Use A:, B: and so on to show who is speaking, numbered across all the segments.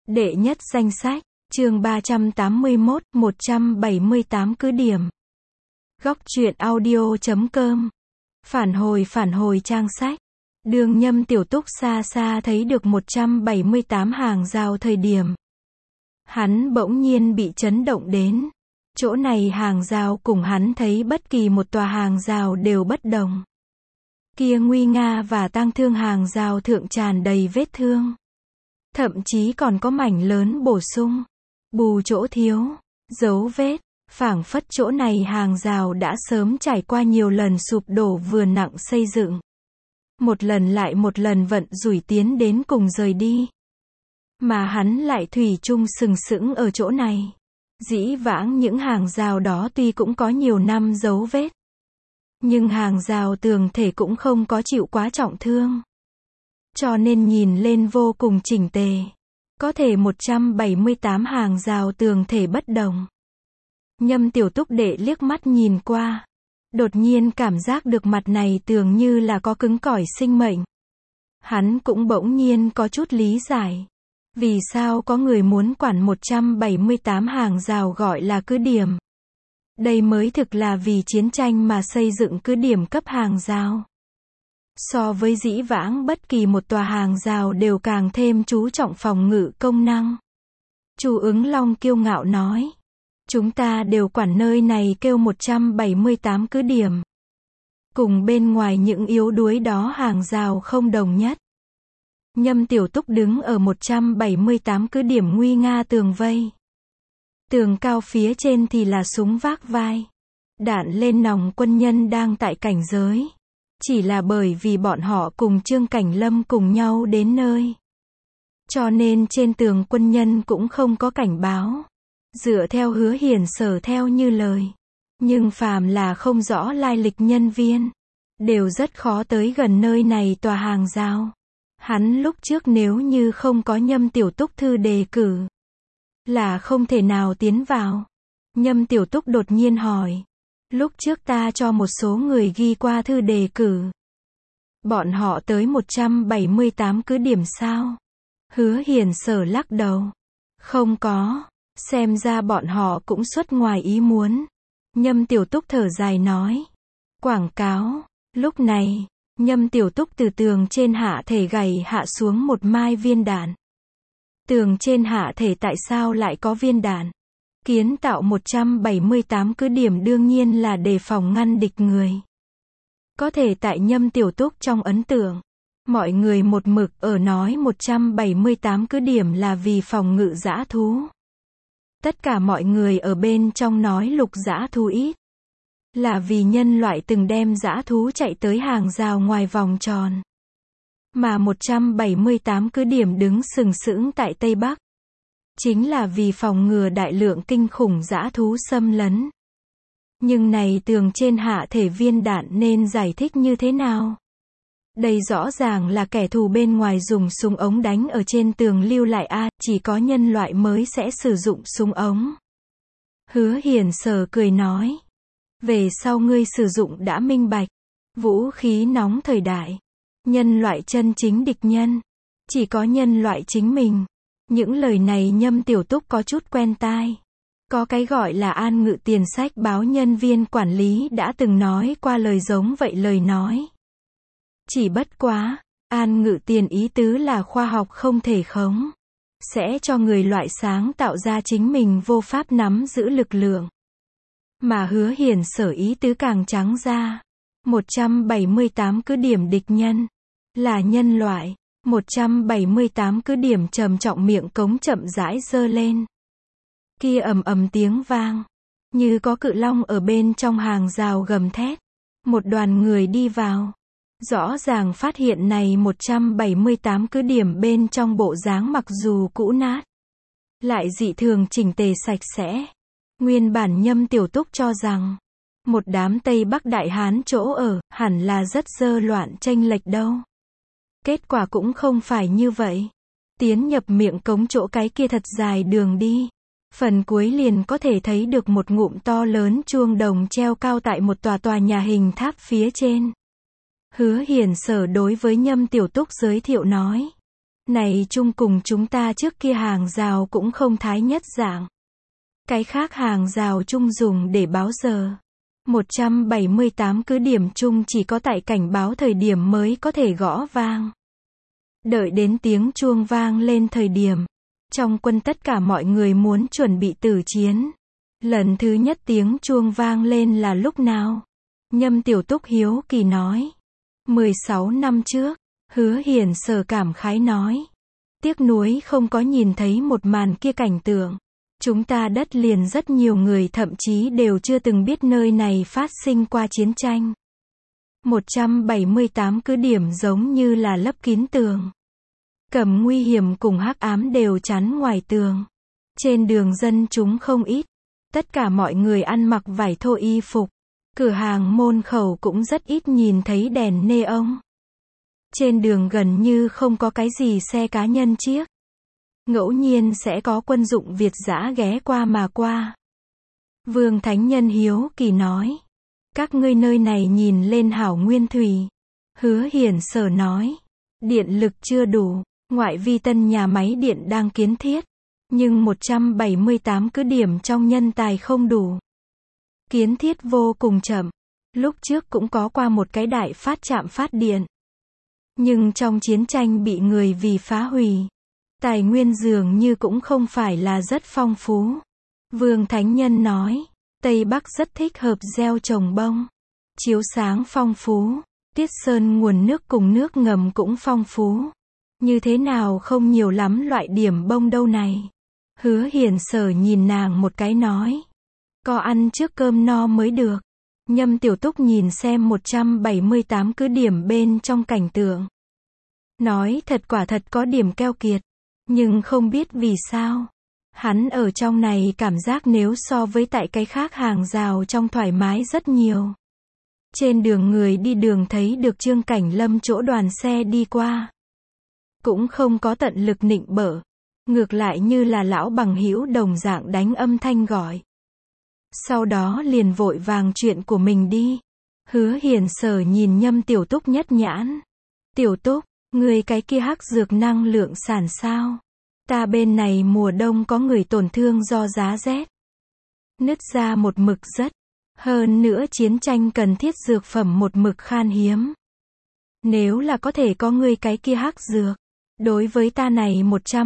A: Đệ nhất danh sách, chương 381, 178 cứ điểm. Góc truyện audio.com. Phản hồi trang sách. Đường Nhâm Tiểu Túc xa xa thấy được 178 hàng rào thời điểm. Hắn bỗng nhiên bị chấn động đến. Chỗ này hàng rào cùng hắn thấy bất kỳ một tòa hàng rào đều bất đồng. Kia nguy nga và tang thương hàng rào thượng tràn đầy vết thương. Thậm chí còn có mảnh lớn bổ sung, bù chỗ thiếu, dấu vết, phảng phất chỗ này hàng rào đã sớm trải qua nhiều lần sụp đổ vừa nặng xây dựng. Một lần lại một lần vận rủi tiến đến cùng rời đi. Mà hắn lại thủy chung sừng sững ở chỗ này. Dĩ vãng những hàng rào đó tuy cũng có nhiều năm dấu vết. Nhưng hàng rào tường thể cũng không có chịu quá trọng thương. Cho nên nhìn lên vô cùng chỉnh tề. Có thể 178 hàng rào tường thể bất đồng. Nhâm Tiểu Túc đệ liếc mắt nhìn qua. Đột nhiên cảm giác được mặt này tường như là có cứng cỏi sinh mệnh. Hắn cũng bỗng nhiên có chút lý giải. Vì sao có người muốn quản 178 hàng rào gọi là cứ điểm. Đây mới thực là vì chiến tranh mà xây dựng cứ điểm cấp hàng rào. So với dĩ vãng bất kỳ một tòa hàng rào đều càng thêm chú trọng phòng ngự công năng. Chu Ứng Long kiêu ngạo nói. Chúng ta đều quản nơi này kêu 178 cứ điểm. Cùng bên ngoài những yếu đuối đó hàng rào không đồng nhất. Nhâm Tiểu Túc đứng ở 178 cứ điểm nguy nga tường vây. Tường cao phía trên thì là súng vác vai. Đạn lên nòng quân nhân đang tại cảnh giới. Chỉ là bởi vì bọn họ cùng Trương Cảnh Lâm cùng nhau đến nơi. Cho nên trên tường quân nhân cũng không có cảnh báo. Dựa theo Hứa Hiển Sở theo như lời. Nhưng phàm là không rõ lai lịch nhân viên. Đều rất khó tới gần nơi này tòa hàng rào. Hắn lúc trước nếu như không có Nhâm Tiểu Túc thư đề cử. Là không thể nào tiến vào. Nhâm Tiểu Túc đột nhiên hỏi. Lúc trước ta cho một số người ghi qua thư đề cử. Bọn họ tới 178 cứ điểm sao? Hứa Hiển Sở lắc đầu. Không có. Xem ra bọn họ cũng xuất ngoài ý muốn. Nhâm Tiểu Túc thở dài nói. Quảng cáo. Lúc này, Nhâm Tiểu Túc từ tường trên hạ thể gảy hạ xuống một mai viên đạn. Tường trên hạ thể tại sao lại có viên đạn? Kiến tạo 178 cứ điểm đương nhiên là đề phòng ngăn địch người. Có thể tại Nhâm Tiểu Túc trong ấn tượng, mọi người một mực ở nói 178 cứ điểm là vì phòng ngự dã thú. Tất cả mọi người ở bên trong nói lục dã thú ít. Là vì nhân loại từng đem dã thú chạy tới hàng rào ngoài vòng tròn. Mà 178 cứ điểm đứng sừng sững tại Tây Bắc. Chính là vì phòng ngừa đại lượng kinh khủng dã thú xâm lấn. Nhưng này tường trên hạ thể viên đạn nên giải thích như thế nào? Đây rõ ràng là kẻ thù bên ngoài dùng súng ống đánh ở trên tường lưu lại chỉ có nhân loại mới sẽ sử dụng súng ống. Hứa Hiển Sở cười nói. Về sau ngươi sử dụng đã minh bạch. Vũ khí nóng thời đại. Nhân loại chân chính địch nhân. Chỉ có nhân loại chính mình. Những lời này Nhâm Tiểu Túc có chút quen tai. Có cái gọi là An Ngự Tiền sách báo nhân viên quản lý đã từng nói qua lời giống vậy lời nói. Chỉ bất quá, An Ngự Tiền ý tứ là khoa học không thể khống. Sẽ cho người loại sáng tạo ra chính mình vô pháp nắm giữ lực lượng. Mà Hứa Hiển Sở ý tứ càng trắng ra. 178 cứ điểm địch nhân. Là nhân loại. 178 cứ điểm trầm trọng miệng cống chậm rãi giơ lên. Kia ầm ầm tiếng vang. Như có cự long ở bên trong hàng rào gầm thét. Một đoàn người đi vào. Rõ ràng phát hiện này 178 cứ điểm bên trong bộ dáng mặc dù cũ nát. Lại dị thường chỉnh tề sạch sẽ. Nguyên bản Nhâm Tiểu Túc cho rằng. Một đám Tây Bắc Đại Hán chỗ ở hẳn là rất dơ loạn chênh lệch đâu. Kết quả cũng không phải như vậy. Tiến nhập miệng cống chỗ cái kia thật dài đường đi. Phần cuối liền có thể thấy được một ngụm to lớn chuông đồng treo cao tại một tòa nhà hình tháp phía trên. Hứa Hiển Sở đối với Nhâm Tiểu Túc giới thiệu nói. Này chung cùng chúng ta trước kia hàng rào cũng không thái nhất dạng. Cái khác hàng rào chung dùng để báo giờ. 178 cứ điểm chung chỉ có tại cảnh báo thời điểm mới có thể gõ vang. Đợi đến tiếng chuông vang lên thời điểm. Trong quân tất cả mọi người muốn chuẩn bị tử chiến. Lần thứ nhất tiếng chuông vang lên là lúc nào? Nhâm Tiểu Túc hiếu kỳ nói. 16 năm trước. Hứa Hiển Sở cảm khái nói. Tiếc nuối không có nhìn thấy một màn kia cảnh tượng. Chúng ta đất liền rất nhiều người thậm chí đều chưa từng biết nơi này phát sinh qua chiến tranh. 178 cứ điểm giống như là lấp kín tường. Cầm nguy hiểm cùng hắc ám đều chắn ngoài tường. Trên đường dân chúng không ít. Tất cả mọi người ăn mặc vải thô y phục. Cửa hàng môn khẩu cũng rất ít nhìn thấy đèn neon. Trên đường gần như không có cái gì xe cá nhân chiếc. Ngẫu nhiên sẽ có quân dụng Việt dã ghé qua mà qua. Vương Thánh Nhân hiếu kỳ nói. Các ngươi nơi này nhìn lên hảo nguyên thủy. Hứa Hiển Sở nói. Điện lực chưa đủ. Ngoại vi tân nhà máy điện đang kiến thiết. Nhưng 178 cứ điểm trong nhân tài không đủ. Kiến thiết vô cùng chậm. Lúc trước cũng có qua một cái đại phát trạm phát điện. Nhưng trong chiến tranh bị người vì phá hủy. Tài nguyên dường như cũng không phải là rất phong phú. Vương Thánh Nhân nói. Tây Bắc rất thích hợp gieo trồng bông. Chiếu sáng phong phú. Tiết Sơn nguồn nước cùng nước ngầm cũng phong phú. Như thế nào không nhiều lắm loại điểm bông đâu này. Hứa Hiển Sở nhìn nàng một cái nói. Có ăn trước cơm no mới được. Nhâm Tiểu Túc nhìn xem 178 cứ điểm bên trong cảnh tượng. Nói thật quả thật có điểm keo kiệt. Nhưng không biết vì sao. Hắn ở trong này cảm giác nếu so với tại cái khác hàng rào trong thoải mái rất nhiều. Trên đường người đi đường thấy được Trương Cảnh Lâm chỗ đoàn xe đi qua. Cũng không có tận lực nịnh bợ. Ngược lại như là lão bằng hữu đồng dạng đánh âm thanh gọi. Sau đó liền vội vàng chuyện của mình đi. Hứa Hiển Sở nhìn Nhâm Tiểu Túc nhất nhãn. Tiểu Túc, người cái kia hắc dược năng lượng sản sao? Ta bên này mùa đông có người tổn thương do giá rét. Nứt ra một mực rất. Hơn nữa chiến tranh cần thiết dược phẩm một mực khan hiếm. Nếu là có thể có người cái kia hắc dược. Đối với ta này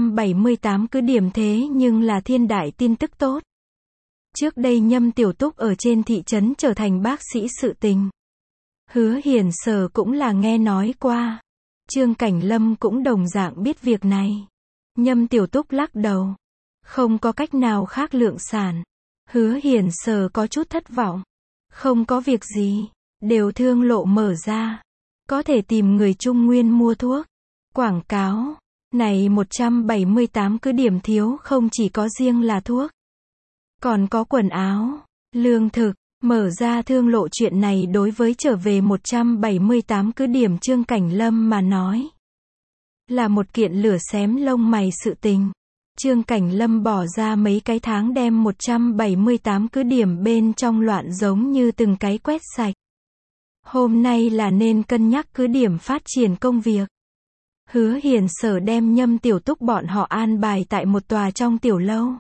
A: 178 cứ điểm thế nhưng là thiên đại tin tức tốt. Trước đây Nhâm Tiểu Túc ở trên thị trấn trở thành bác sĩ sự tình. Hứa Hiển Sở cũng là nghe nói qua. Trương Cảnh Lâm cũng đồng dạng biết việc này. Nhâm Tiểu Túc lắc đầu. Không có cách nào khác lượng sản. Hứa Hiển Sở có chút thất vọng. Không có việc gì. Đều thương lộ mở ra. Có thể tìm người Trung Nguyên mua thuốc. Quảng cáo. Này 178 cứ điểm thiếu không chỉ có riêng là thuốc. Còn có quần áo, lương thực, mở ra thương lộ chuyện này đối với trở về 178 cứ điểm Trương Cảnh Lâm mà nói. Là một kiện lửa xém lông mày sự tình. Trương Cảnh Lâm bỏ ra mấy cái tháng đem 178 cứ điểm bên trong loạn giống như từng cái quét sạch. Hôm nay là nên cân nhắc cứ điểm phát triển công việc. Hứa Hiển Sở đem Nhâm Tiểu Túc bọn họ an bài tại một tòa trong tiểu lâu.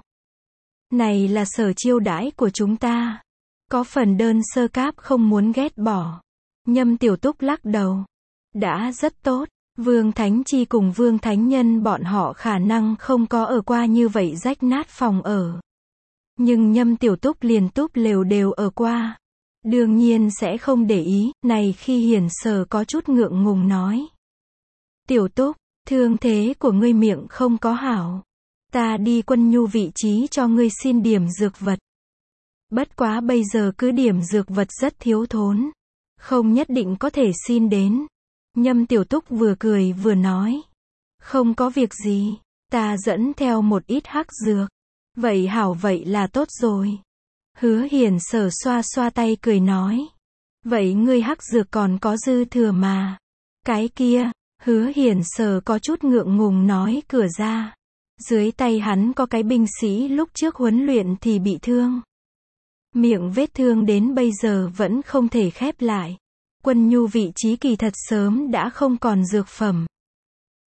A: Này là sở chiêu đãi của chúng ta. Có phần đơn sơ cáp không muốn ghét bỏ. Nhâm Tiểu Túc lắc đầu. Đã rất tốt. Vương Thánh Chi cùng Vương Thánh Nhân bọn họ khả năng không có ở qua như vậy rách nát phòng ở. Nhưng Nhâm Tiểu Túc liền túp lều đều ở qua. Đương nhiên sẽ không để ý. Này khi Hiển Sở có chút ngượng ngùng nói. Tiểu Túc, thương thế của ngươi miệng không có hảo. Ta đi Quân Nhu vị trí cho ngươi xin điểm dược vật. Bất quá bây giờ cứ điểm dược vật rất thiếu thốn. Không nhất định có thể xin đến. Nhâm Tiểu Túc vừa cười vừa nói. Không có việc gì. Ta dẫn theo một ít hắc dược. Vậy hảo vậy là tốt rồi. Hứa Hiển Sở xoa xoa tay cười nói. Vậy ngươi hắc dược còn có dư thừa mà. Cái kia. Hứa Hiển Sở có chút ngượng ngùng nói cửa ra. Dưới tay hắn có cái binh sĩ lúc trước huấn luyện thì bị thương. Miệng vết thương đến bây giờ vẫn không thể khép lại. Quân Nhu vị trí kỳ thật sớm đã không còn dược phẩm.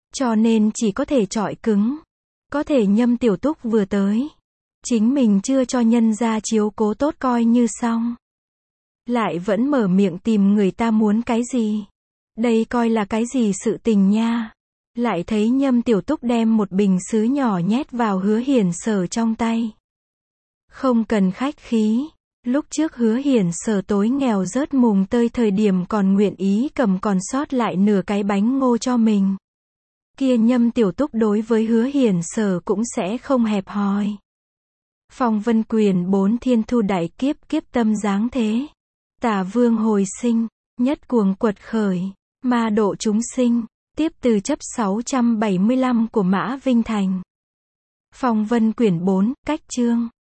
A: Cho nên chỉ có thể chọi cứng. Có thể Nhâm Tiểu Túc vừa tới. Chính mình chưa cho nhân gia chiếu cố tốt coi như xong. Lại vẫn mở miệng tìm người ta muốn cái gì. Đây coi là cái gì sự tình nha. Lại thấy Nhâm Tiểu Túc đem một bình sứ nhỏ nhét vào Hứa Hiển Sở trong tay. Không cần khách khí. Lúc trước Hứa Hiển Sở tối nghèo rớt mùng tơi thời điểm còn nguyện ý cầm còn sót lại nửa cái bánh ngô cho mình. Kia Nhâm Tiểu Túc đối với Hứa Hiển Sở cũng sẽ không hẹp hòi. Phong Vân Quyền 4 thiên thu đại kiếp, kiếp tâm giáng thế. Tả vương hồi sinh, nhất cuồng quật khởi, ma độ chúng sinh, tiếp từ chấp 675 của Mã Vinh Thành. Phong Vân Quyển 4, cách chương.